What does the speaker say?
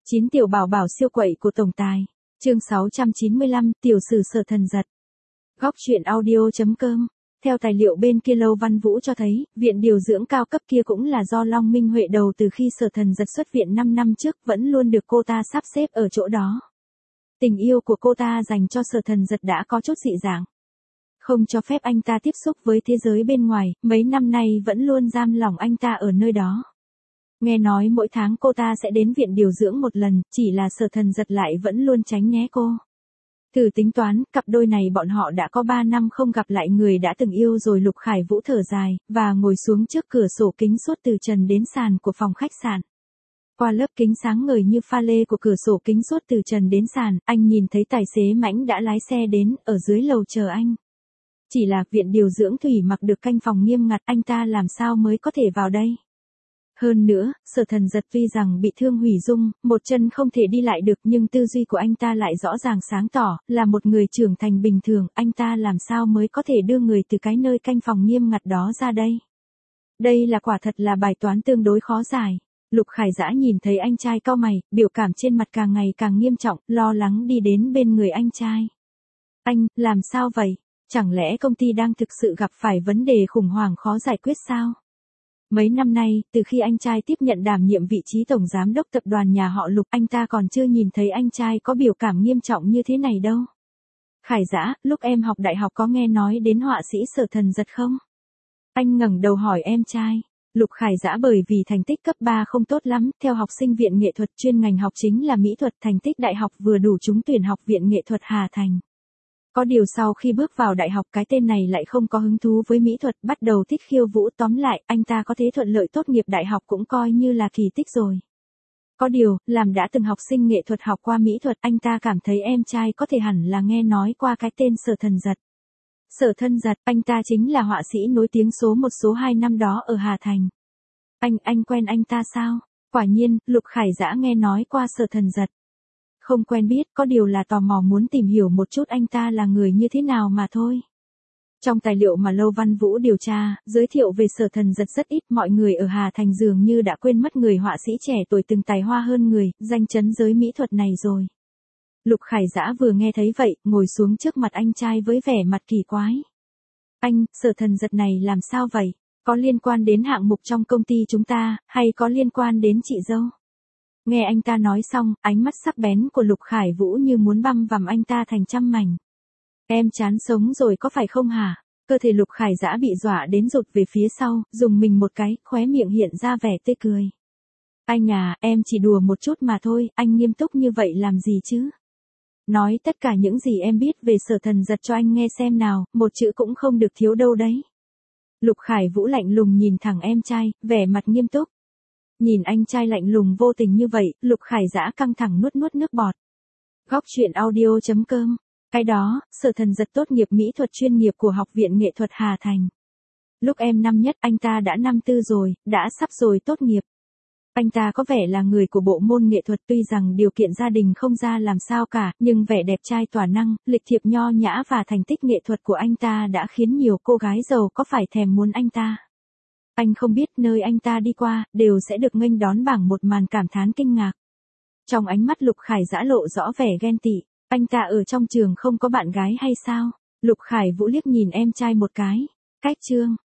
9 tiểu bảo bảo siêu quậy của tổng tài. Chương 695, tiểu sử Sở Thần Giật. Góc truyện audio.com. Theo tài liệu bên kia Lâu Văn Vũ cho thấy, viện điều dưỡng cao cấp kia cũng là do Long Minh Huệ đầu từ khi Sở Thần Giật xuất viện 5 năm trước vẫn luôn được cô ta sắp xếp ở chỗ đó. Tình yêu của cô ta dành cho Sở Thần Giật đã có chút dị dạng. Không cho phép anh ta tiếp xúc với thế giới bên ngoài, mấy năm nay vẫn luôn giam lỏng anh ta ở nơi đó. Nghe nói mỗi tháng cô ta sẽ đến viện điều dưỡng một lần, chỉ là Sở Thần Giật lại vẫn luôn tránh né cô. Thử tính toán, cặp đôi này bọn họ đã có 3 năm không gặp lại người đã từng yêu rồi. Lục Khải Vũ thở dài, và ngồi xuống trước cửa sổ kính suốt từ trần đến sàn của phòng khách sạn. Qua lớp kính sáng ngời như pha lê của cửa sổ kính suốt từ trần đến sàn, anh nhìn thấy tài xế Mãnh đã lái xe đến, ở dưới lầu chờ anh. Chỉ là viện điều dưỡng Thủy Mặc được canh phòng nghiêm ngặt, anh ta làm sao mới có thể vào đây? Hơn nữa, Sở Thần Giật tuy rằng bị thương hủy dung, một chân không thể đi lại được, nhưng tư duy của anh ta lại rõ ràng sáng tỏ, là một người trưởng thành bình thường, anh ta làm sao mới có thể đưa người từ cái nơi canh phòng nghiêm ngặt đó ra đây? Đây là quả thật là bài toán tương đối khó giải. Lục Khải Dã nhìn thấy anh trai cau mày, biểu cảm trên mặt càng ngày càng nghiêm trọng, lo lắng đi đến bên người anh trai. Anh, làm sao vậy? Chẳng lẽ công ty đang thực sự gặp phải vấn đề khủng hoảng khó giải quyết sao? Mấy năm nay, từ khi anh trai tiếp nhận đảm nhiệm vị trí tổng giám đốc tập đoàn nhà họ Lục, anh ta còn chưa nhìn thấy anh trai có biểu cảm nghiêm trọng như thế này đâu. Khải Dã, lúc em học đại học có nghe nói đến họa sĩ Sở Thần Giật không? Anh ngẩng đầu hỏi em trai. Lục Khải Dã bởi vì thành tích cấp 3 không tốt lắm, theo học sinh viện nghệ thuật chuyên ngành học chính là mỹ thuật, thành tích đại học vừa đủ trúng tuyển học viện nghệ thuật Hà Thành. Có điều sau khi bước vào đại học cái tên này lại không có hứng thú với mỹ thuật, bắt đầu thích khiêu vũ, tóm lại, anh ta có thể thuận lợi tốt nghiệp đại học cũng coi như là kỳ tích rồi. Có điều, làm đã từng học sinh nghệ thuật học qua mỹ thuật, anh ta cảm thấy em trai có thể hẳn là nghe nói qua cái tên Sở Thần Giật. Sở Thần Giật, anh ta chính là họa sĩ nổi tiếng số 1 số 2 năm đó ở Hà Thành. Anh quen anh ta sao? Quả nhiên, Lục Khải Dã nghe nói qua Sở Thần Giật. Không quen biết, có điều là tò mò muốn tìm hiểu một chút anh ta là người như thế nào mà thôi. Trong tài liệu mà Lâu Văn Vũ điều tra, giới thiệu về Sở Thần Giật rất ít, mọi người ở Hà Thành dường như đã quên mất người họa sĩ trẻ tuổi từng tài hoa hơn người, danh chấn giới mỹ thuật này rồi. Lục Khải Dã vừa nghe thấy vậy, ngồi xuống trước mặt anh trai với vẻ mặt kỳ quái. Anh, Sở Thần Giật này làm sao vậy? Có liên quan đến hạng mục trong công ty chúng ta, hay có liên quan đến chị dâu? Nghe anh ta nói xong, ánh mắt sắc bén của Lục Khải Vũ như muốn băm vằm anh ta thành trăm mảnh. Em chán sống rồi có phải không hả? Cơ thể Lục Khải Dã bị dọa đến rụt về phía sau, dùng mình một cái, khóe miệng hiện ra vẻ tươi cười. Anh à, em chỉ đùa một chút mà thôi, anh nghiêm túc như vậy làm gì chứ? Nói tất cả những gì em biết về Sở Thần Giật cho anh nghe xem nào, một chữ cũng không được thiếu đâu đấy. Lục Khải Vũ lạnh lùng nhìn thẳng em trai, vẻ mặt nghiêm túc. Nhìn anh trai lạnh lùng vô tình như vậy, Lục Khải Dã căng thẳng nuốt nước bọt. Góc truyện audio.com. Cái đó, Sở Thần Giật tốt nghiệp mỹ thuật chuyên nghiệp của Học viện Nghệ thuật Hà Thành. Lúc em năm nhất anh ta đã năm tư rồi, đã sắp rồi tốt nghiệp. Anh ta có vẻ là người của bộ môn nghệ thuật, tuy rằng điều kiện gia đình không ra làm sao cả, nhưng vẻ đẹp trai tỏa năng, lịch thiệp nho nhã và thành tích nghệ thuật của anh ta đã khiến nhiều cô gái giàu có phải thèm muốn anh ta. Anh không biết nơi anh ta đi qua, đều sẽ được nghênh đón bằng một màn cảm thán kinh ngạc. Trong ánh mắt Lục Khải Dã lộ rõ vẻ ghen tị, anh ta ở trong trường không có bạn gái hay sao? Lục Khải Vũ liếc nhìn em trai một cái. Cách chương.